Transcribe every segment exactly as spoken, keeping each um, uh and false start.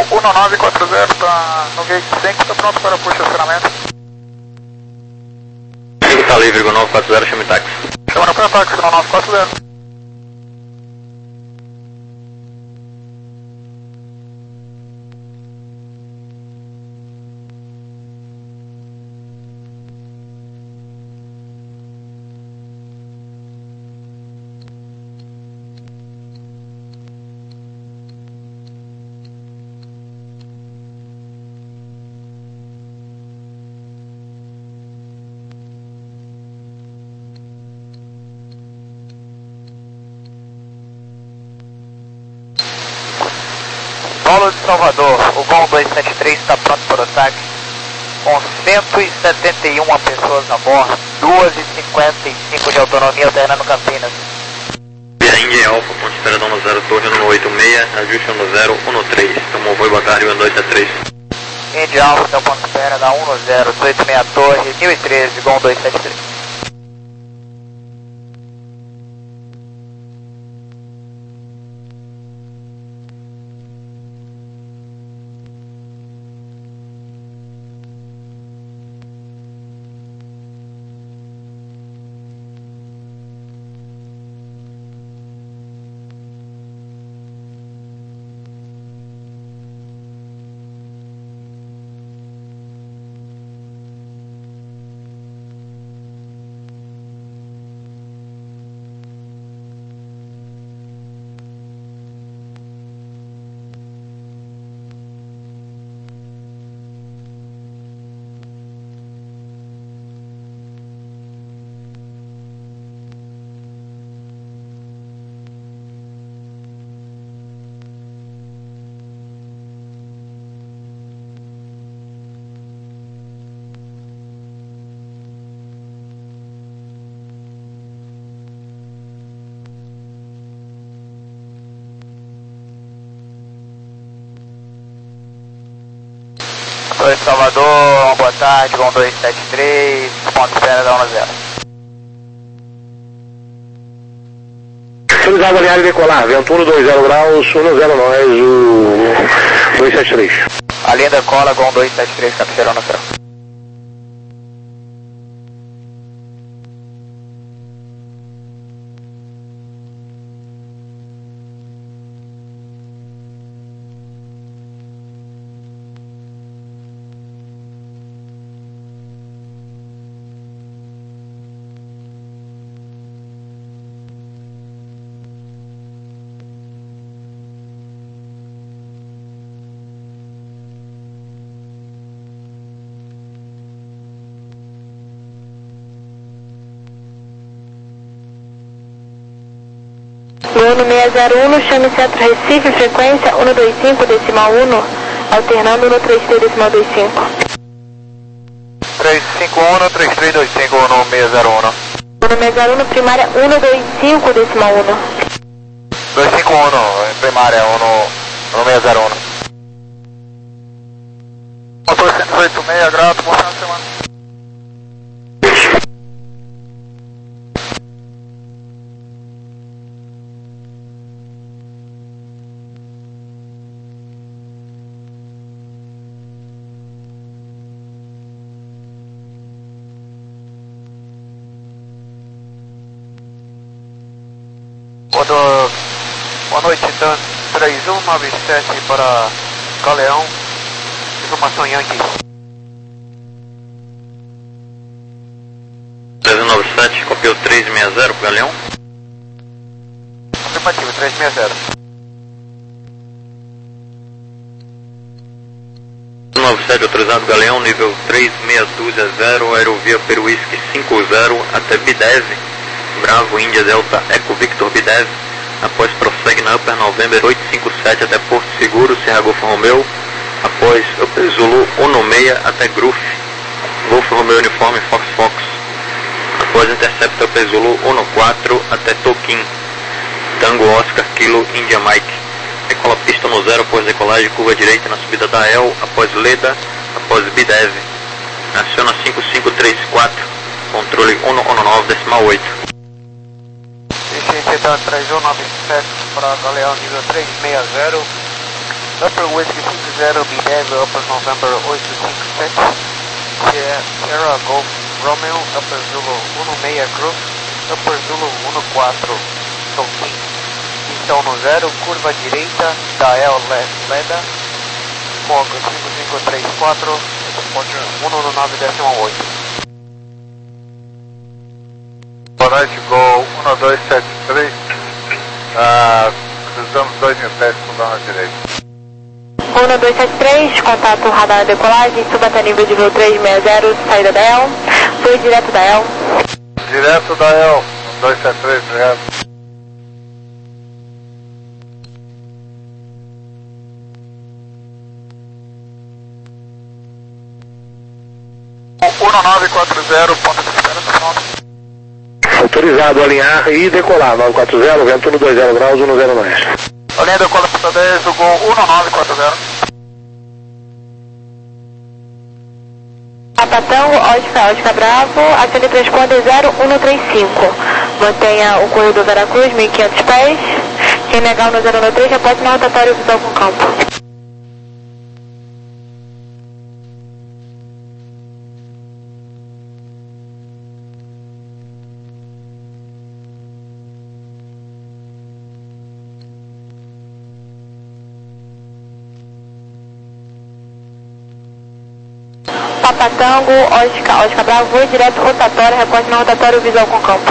um nove quatro zero, está no gate cinco, está pronto para push estacionamento. cinco está livre, Gol nove quatro zero, chame táxi. Chamando para táxi, Gol nove quatro zero. Paulo de Salvador, o Gol dois sete três está pronto para o ataque, com cento e setenta e uma pessoas a bordo, duas e cinquenta e cinco de autonomia alternando Campinas. Índia Alfa, ponte espera Dona zero, torre no oito seis, ajuste no zero um três, tomou voo, boa tarde, um dois sete três. Índia Alfa, então ponto espera da um zero, oito seis torre, mil e treze, Gol dois sete três. Oi, Salvador, boa tarde, Gol dois sete três, ponto espera da um zero. Estamos avaliar e decolar, vento um dois zero graus, um zero nós, o dois sete três. A linha decola, Gol dois sete três, cabeceirão no céu. Uno seis zero um, chame Centro Recife, frequência um dois cinco decimal um, alternando no três três decimal dois cinco. três cinco um, três três dois cinco, Uno seis zero um. Uno seis zero um, primária um dois cinco decimal um. dois cinco um, primária Uno seis zero um. Motor cento e oito e seis, grato, bom final de semana. Motor, boa noite, Dan três um nove sete para Galeão, informação Yankee. três um nove sete, copiou três seis zero para Galeão. Afirmativo, três seis zero. nove sete autorizado Galeão, nível três seis dois zero, aerovia Peruísque cinco zero até Bideve, Bravo Índia Delta Eco Victor Bideve, após prossegue na Upper November oito cinco sete até Porto Seguro, Sierra Golf Romeo, após Upper Zulu um seis até Gruf, Golf Romeo Uniforme Fox Fox, após Intercept Upper Zulu um quatro até Toquim, Tango Oscar Kilo India Mike, decola pista no zero após decolagem, curva direita na subida da El, após Leda, após Bideve, aciona cinco cinco três quatro, controle um um nove decimal oito. Vicente Dan três um nove sete para Galeão nível três seis zero, Upper Whiskey cinco zero, B dez, Upper November oito cinco sete, Sierra Golf Romeo, Upper Zulu um seis Cruz, Upper Zulu um quatro Tonkin, pistão no zero, curva direita, Dael Leda, Fog cinco cinco três quatro, um um nove décimo oito. Boa noite, Gol um dois sete três, ah, cruzamos dois mil pés com dano à direita. um dois sete três, contato radar decolagem, suba até nível de voo trezentos e sessenta, saída da El, foi direto da El. Direto da El, um dois sete três, obrigado. um nove quatro zero, ponto de espera, pronto. Autorizado a alinhar e decolar, nove quatro zero, vento no dois zero graus, um zero nós. Alinha decola pista dez, do Gol um nove quatro zero. Papatango, Oscar, Oscar Bravo, acende transponder zero um três cinco. Mantenha o corredor Veracruz, mil e quinhentos pés. Quem negar no zero um três, reporte na rotatória visual com campo. Papatango, Oscar, Oscar Bravo, voo direto rotatório, reporte na rotatória visual com campo.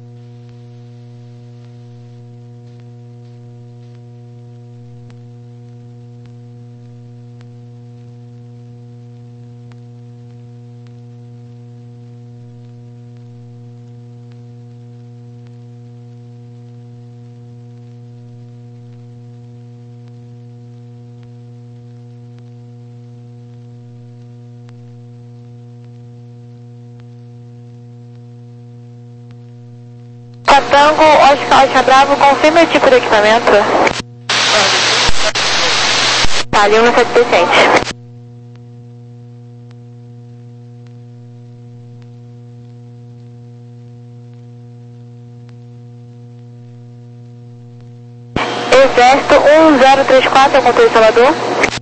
Tango, Oscar, Oscar Bravo, confirme o tipo de equipamento. Tá, ali um sete decente. Exército um zero três quatro, é o controle Salvador.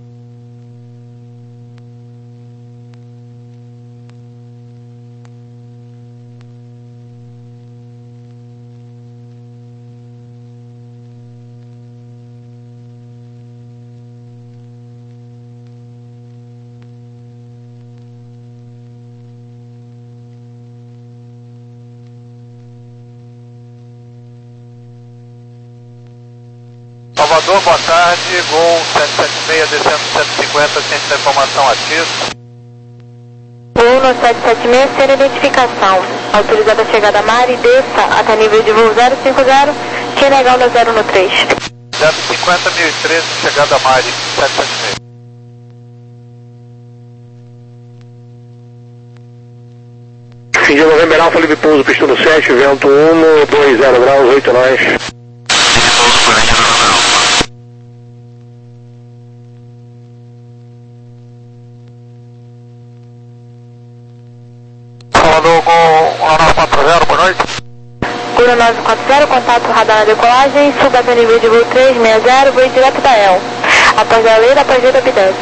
Salvador, boa tarde, Gol sete sete seis, descendo cento e cinquenta, ciente da informação ativo. Gol no sete sete seis, sem identificação. Autorizada a chegada a mar e desça até nível de voo zero cinco zero, quem negar no zero um três. zero cinquenta, mil e treze, chegada a mar, sete sete seis. Fim de November Alfa, livre pouso, pistola sete, vento um, dois zero graus, oito nós. Salvador, Gol um nove quatro zero, boa noite. um nove quatro zero, contato radar decolagem, suba até nível de voo trezentos e sessenta, voo direto da El. Após a lei, após a B dez.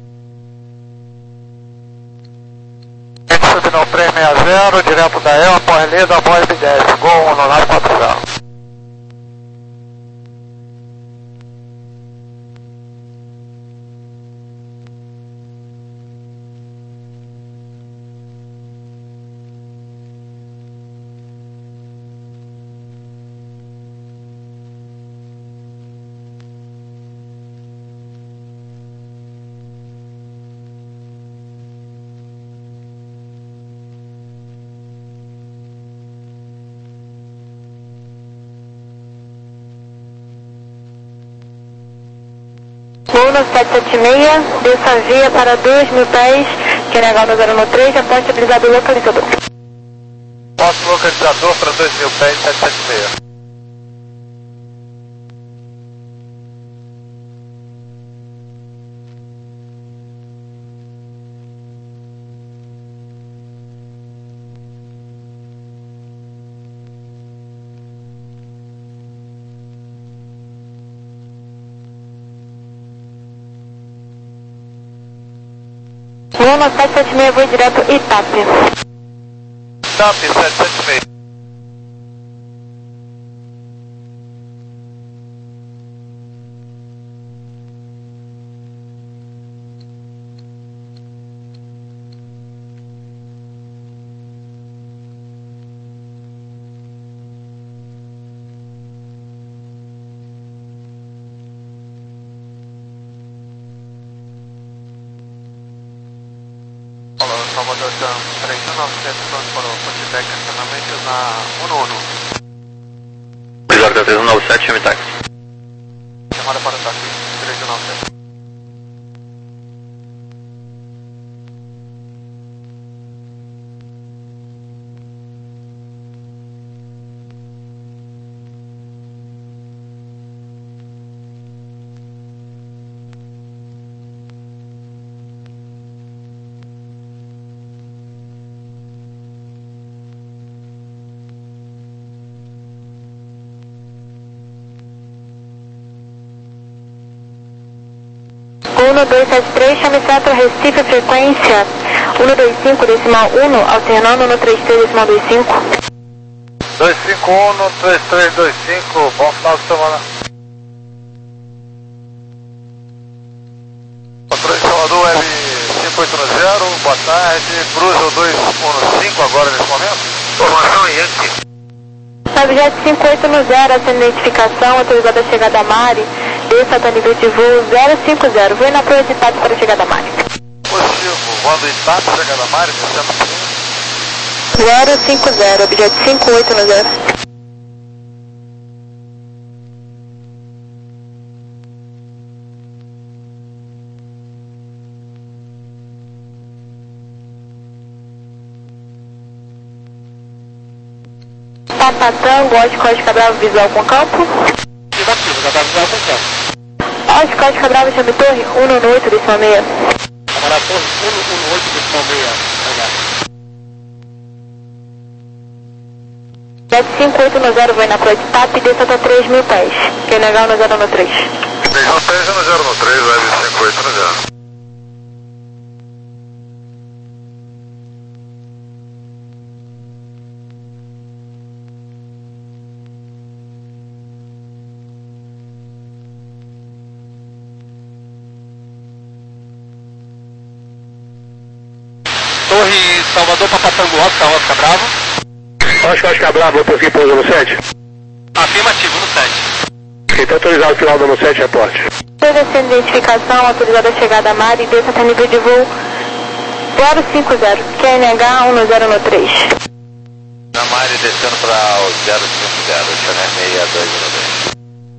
Subinal trezentos e sessenta, direto da El, após leda, após B dez, Gol um nove quatro zero. Voo no sete sete seis, desça via para dois mil pés, quem negar no zero um três, aposte habilitado localizador. Posto localizador para dois mil pés, sete sete seis. Voo no sete sete seis, voo direto Itape. Itape sete sete seis. Salvador Tam três mil e novecentos, pronto para o Potitec, acionamento na um um um. Exato, três um nove sete, chame táxi. Chamada para o táxi, três um nove sete. um dois sete três, chame centro Recife, frequência um dois cinco, decimal um, alternando no três três, decimal vinte e cinco. dois cinco um, três três dois cinco, bom final de semana. Patrulha de Salvador L cinco oito zero, boa tarde, cruza o dois um cinco agora nesse momento. Informação Yankee. Objeto cinco oito zero, essa identificação, autorizada a chegada a Mari, desça até nível de voo zero cinco zero, voo na proa de Itape para a chegada a Mari. Positivo, voando Itape, chegada a Mari, descendo zero cinco zero, objeto cinco oito zero. Papatango, Oscar Oscar Bravo, visual com campo. Negativo, já está visual com campo. Oscar Oscar Bravo, chame torre um um oito, decimal seis. Camarada torre um um oito, decimal seis. Jet cinco oito zero, vai na proa de Itape, desça até três mil pés. Quem negar no zero um três. três um três, zero um três, L cinco oito zero. Torre Salvador, Papatango, Oscar, Oscar Bravo. Oscar Oscar Bravo, eu tô aqui pouso no sete. Afirmativo, no sete. Então autorizado o final do sete, reporte. Toda essa identificação, autorizada a chegada a Mari, desça até nível de voo zero cinco zero, Q N H um zero um três. Na Mari descendo para o zero cinco zero, Chanel seis dois zero dois.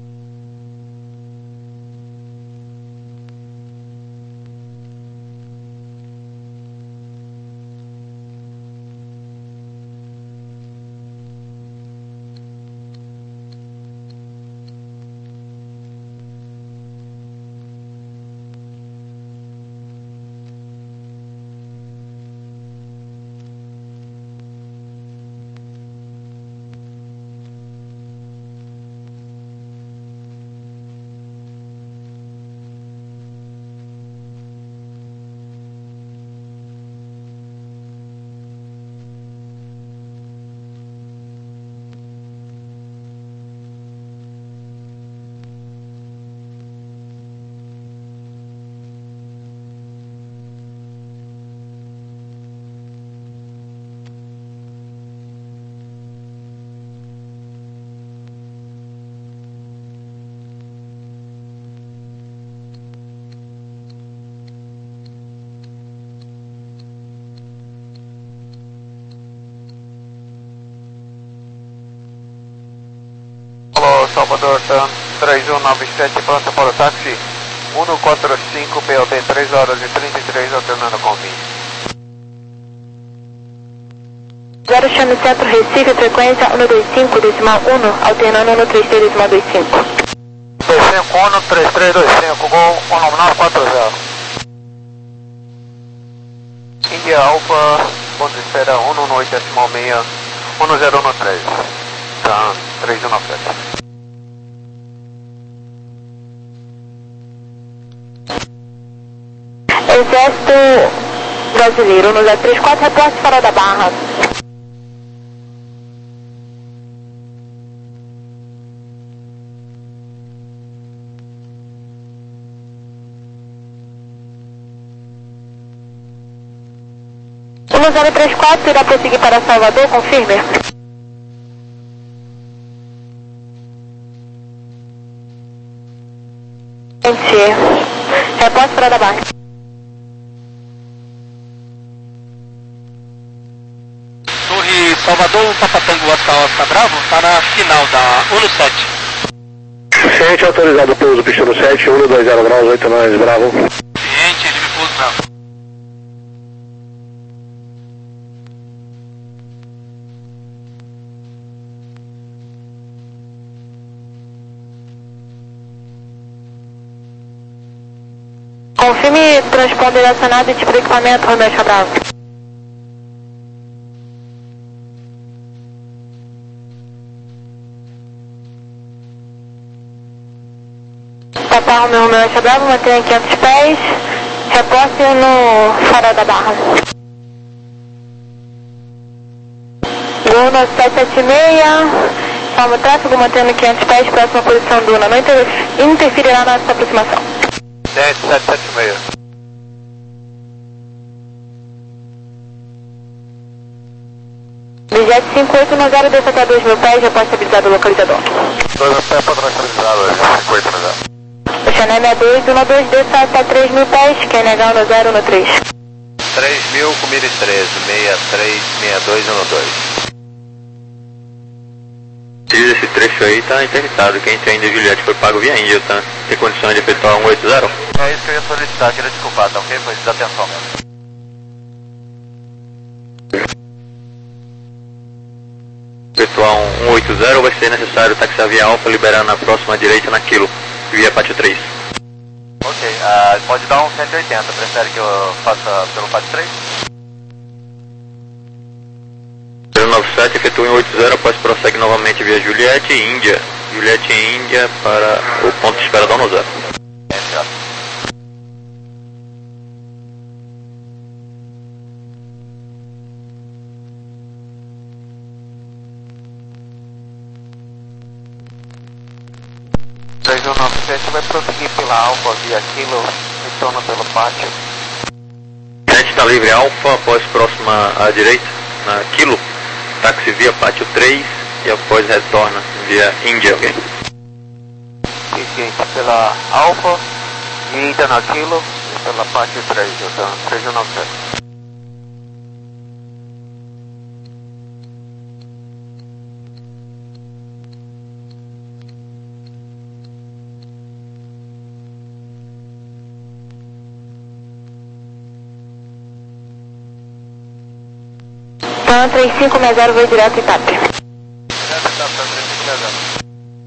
Salvador Tam três um nove sete, pronto para o táxi um um quatro cinco, P L D três horas e trinta e três, alternando com vinho. Zero chame centro Recife, frequência um dois cinco, decimal um, alternando no três três, decimal vinte e cinco. dois cinco um, três três dois cinco, gol um nove quatro zero. India Alpha, ponto de espera um um oito, decimal seis, um zero um três. Tam três um nove sete. Exército brasileiro, um zero três quatro, reporte Farol da Barra. um zero três quatro irá prosseguir para Salvador, confirme. Reporte Farol da Barra. Torre Salvador, Papa Tango Oscar Oscar Bravo, está na final da Uno sete. Ciente, autorizado pouso, pista no sete, um dois zero graus, oito nove, Bravo. Ciente, ele me pouso Bravo. Confirme transponder acionado e tipo de equipamento, Romeu Oscar Bravo. Papa Romeu Romeu Oscar Bravo, mantenha quinhentos pés, reporte no Farol da Barra. Gol no sete sete seis, calma o tráfego, mantendo quinhentos pés, próxima posição Duna, não inter interferirá na nossa aproximação. sete sete sete seis. Vijet cinco oito nove zero, desce até dois mil pés, reporte habilitado localizador. dois pés padrão atualizado, cinco oito nove zero. Oceané sessenta e dois, um dois, desça até três mil pés, Q N H um zero um três. três mil com mil e treze, sessenta e três, sessenta e dois, um dois. Esse trecho aí tá interditado. Quem tem Índia Juliette foi pago via Índia, tá? Tem condições de efetuar um oito zero? É isso que eu ia solicitar, queria desculpar, tá ok? Foi desatenção mesmo. Efetuar um oito zero, vai ser necessário táxi via Alfa liberar na próxima direita na Kilo, via Pátio três. Ok, uh, pode dar um cento e oitenta, prefere que eu faça pelo Pátio três? zero nove sete, efetua um oito zero, após prossegue novamente via Juliette e Índia. Juliette e Índia para o ponto de espera da um zero. É, certo. três um nove sete vai prosseguir pela Alfa via Kilo, retorno pelo pátio. A gente está livre Alfa, após próxima à direita, na Kilo, táxi via Pátio três e após retorna via Índia, ok? Seguinte, pela Alfa, ida na Kilo e pela pátio três, então três um nove sete. Então, três cinco seis zero, vai direto em T A P. Direto em T A P, três cinco seis zero.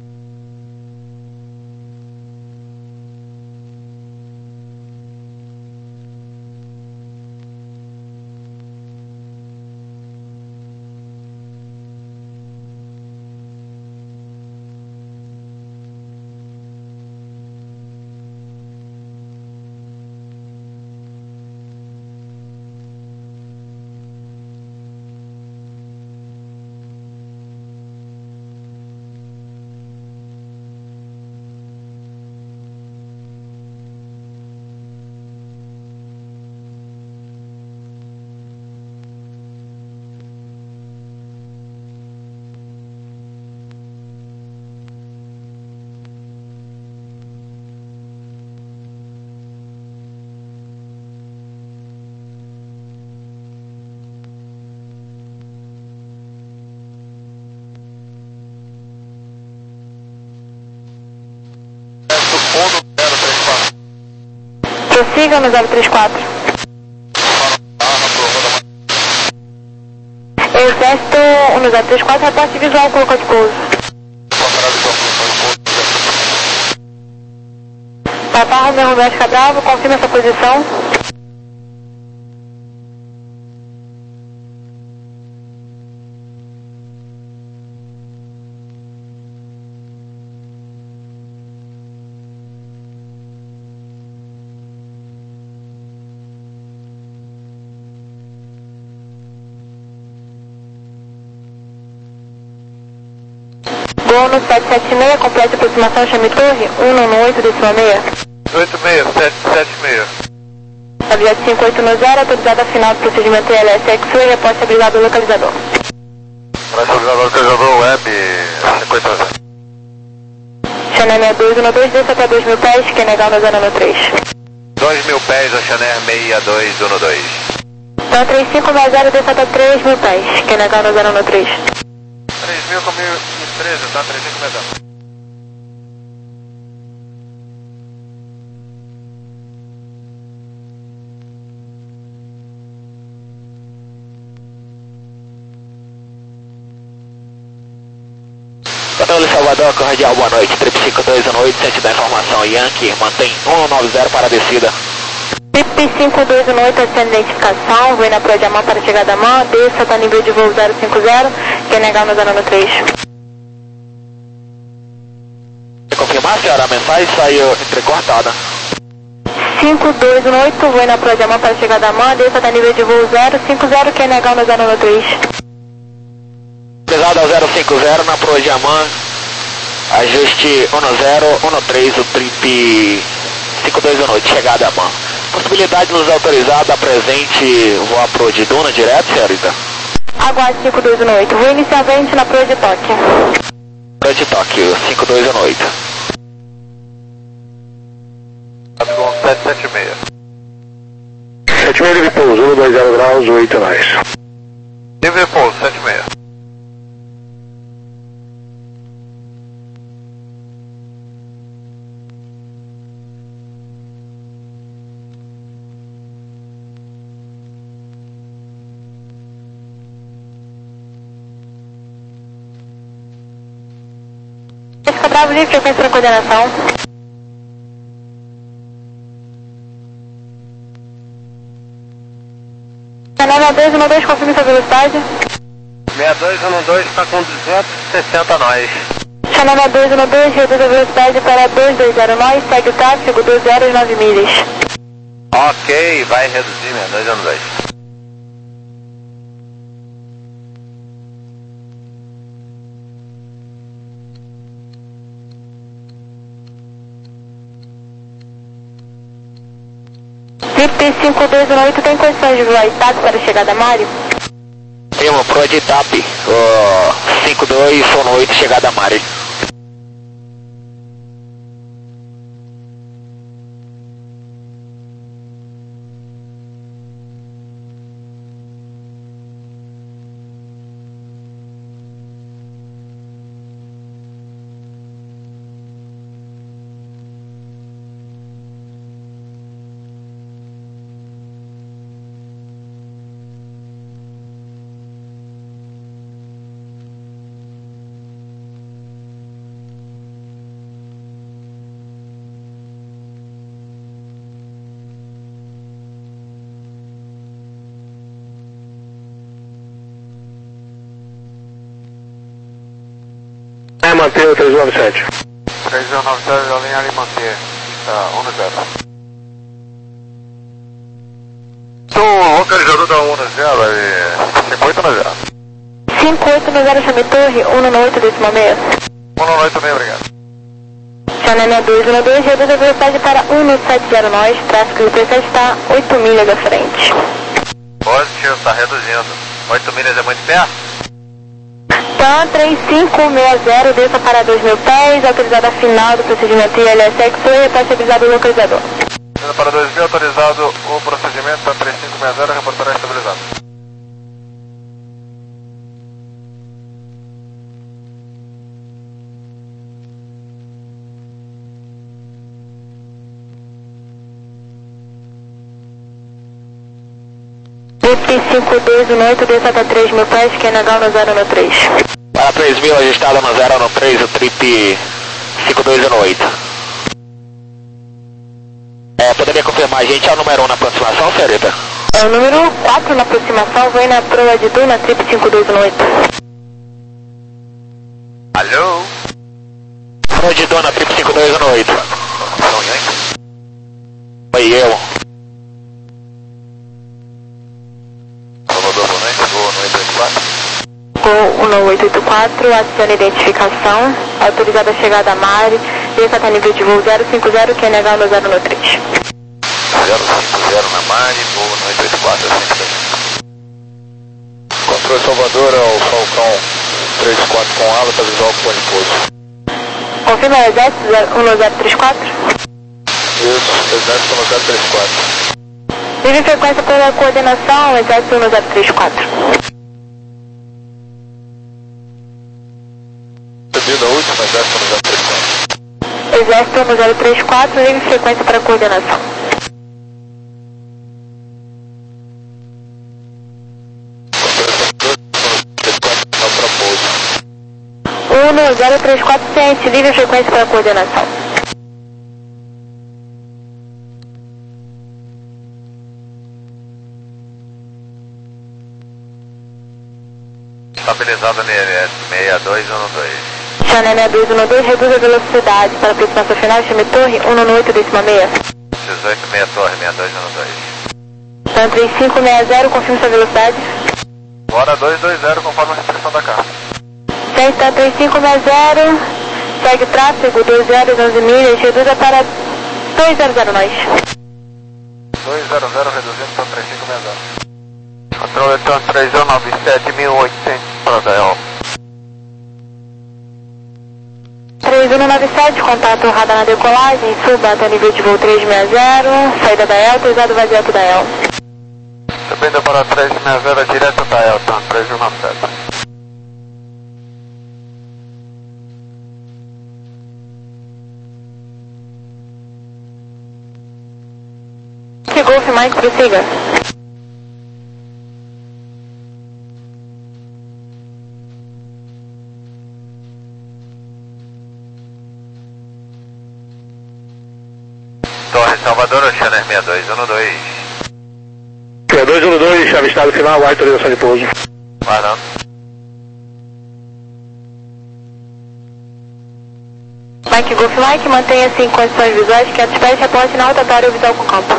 Prossiga no zero três quatro. Exército no zero três quatro, reporte visual com local de pouso. Papa Romeu Romeu Oscar Bravo, confirma essa posição. Gol no sete sete seis, complete aproximação, chame torre, um nove oito, décima meia. oito seis, sete sete seis. Objeto cinco oito nove zero, autorizada final do procedimento I L S X-Ray, reposta abrigado localizador. Parece obrigado localizador web cinco oito nove zero. Channel seis dois um dois, desça até dois mil pés, quem negar no zero um três. dois mil pés a Channel seis dois um dois. Então três cinco nove zero, desça até três mil pés, quem negar no zero um três. três mil com mil e treze, tá? três cinco nove zero. Controle Salvador, cordial, boa noite, trip cinco dois um oito, sente da informação, Yankee, mantém um nove zero para a descida. Trip cinco dois um oito, acende identificação, vem na proa de mão para chegada a mão, desça, tá nível de voo zero cinco zero, quem negar no zero um três. Confirmar, senhora, a mensagem saiu entrecortada. cinco dois um oito, vem na proa de mão para chegada a mão, desça, tá nível de voo zero cinco zero, quem negar no zero um três. Pesado ao zero cinco zero na proa de Amã, ajuste um zero um três, o trip cinco dois um oito, chegada a Amã. Possibilidade nos autorizada, presente, voar proa de Duna direto, senhorita? Aguarde cinco dois um oito, vou inicialmente na proa de Tóquio. Proa de Tóquio, cinco dois um oito. sete sete seis. sete seis de pouso, um dois zero graus, oito nós. Nível de pouso, sete seis. Fica bravo, livre, frequência da coordenação. Channel dois um dois, confirme sua velocidade. seis dois um dois está com duzentos e sessenta nós. Channel dois um dois, reduz a velocidade para dois dois zero nós, segue o tráfego dois zero nove milhas. Ok, vai reduzir seis dois um dois. Trip cinco dois um oito, tem condições de voar Itaco para a chegada a Mário? Tem uma proa de Itap, uh, cinco dois um oito, chegada a Mari. É, manter o três nove sete. três nove sete, a linha ali manter. Tá, um zero. O localizador da um zero é cinco oito nove zero. cinco oito nove zero, chame torre, um nove oito, décima meia. um nove oito também, obrigado. Channel dois um dois, reduz a velocidade para um sete zero nós, tráfego do T sete está oito milhas à frente. Positivo, está reduzindo. oito milhas é muito perto? Então, três cinco seis zero, desça para dois mil pés, autorizada final do procedimento I L S X-Ray, reposta avisado o localizador. Para dois mil, autorizado o procedimento, para três cinco seis zero, reportará estabilizado. Trip cinco dois um oito, desça até três mil pés, que é legal no zero um três. Para três mil, ajustado no zero um três, o trip cinco dois um oito. É, poderia confirmar a gente é o número um na aproximação, senhorita? É o número quatro na aproximação, vem na proa de Duna, trip cinco dois um oito. Alô? Proa de Duna, trip cinco dois um oito. São Yankee? Oi, eu. Salvador, boa noite, boa noite, oito quatro. Gol um nove oito oito quatro. quatro, aciona identificação, autorizada a chegada a Mari, Vista tá nível de voo zero cinco zero, Q N H no zero um três. zero cinco zero na Mari, voo no oito oito quatro, Controle Salvador ao Falcão três quatro com ala, para visual com pone pouso. Confirma o exército um zero três quatro? Isso, exército um zero três quatro. Vive frequência pela coordenação, exército um zero três quatro. Recebido a última, exército um zero três quatro. Exército um zero três quatro, vive frequência para coordenação. um zero três quatro, ciente, vive frequência para coordenação. Estabilizado N L S seis dois um dois. Channel seis dois um dois, reduz a velocidade para a aproximação final, chame torre um um oito décima seis. dezoito seis torre seis dois um dois. Então três cinco seis zero, confirme sua velocidade. Bora dois dois zero conforme a restrição da carta. Então três cinco seis zero, segue o tráfego, dois horas onze milhas, reduza para dois zero zero nós. dois zero zero reduzindo para três cinco seis zero. Controle Trans três um nove sete mil e oitocentos para D L. três um nove sete, contato radar na decolagem, suba até nível de voo três seis zero, saída da E L, autorizado vazio da E L. Subindo para três seis zero, direto da E L, Trans três um nove sete. Que Golf Mike, prossiga. Torre Salvador, Channel seis dois um dois. seis dois um dois, avistado final, autorização de pouso. Parando. Mike Golf Mike, mantenha-se em condições visuais, que espere reporte na rotatória visual com campo.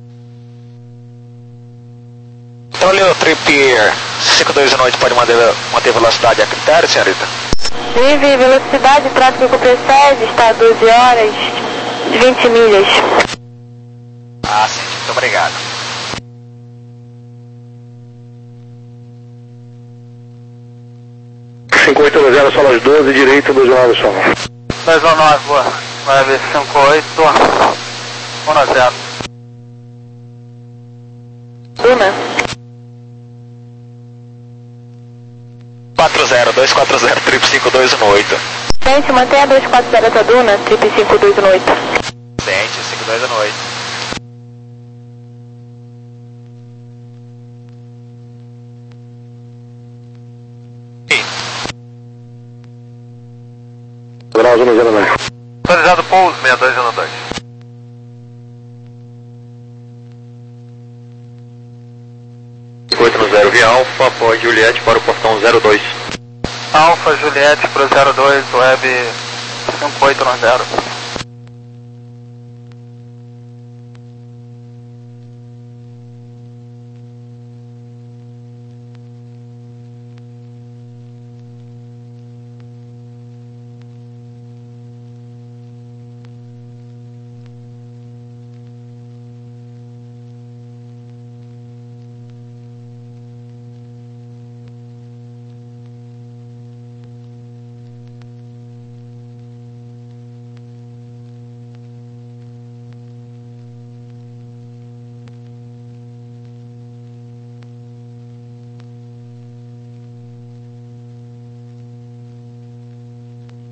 Controle Trip cinco dois um oito, pode manter, manter velocidade a critério, senhorita? Vive velocidade, tráfego que precede, está a doze horas, vinte milhas. Ah, sim, muito obrigado. cinco oito zero, só às doze, direito, dois nove som. dois um nove, boa. Vai ver cinco oito um zero. Duna. quatro zero, dois quatro zero, Trip cinco dois um oito. Gente, mantenha dois quatro zero essa Duna, Trip cinco dois um oito. Dente, cinco dois um oito. Grau zero zero nove. Autorizado pouso seis dois um dois. oito zero via Alfa, após Juliette para o portão zero dois. Alfa Juliette para o zero dois, web cinco oito um zero.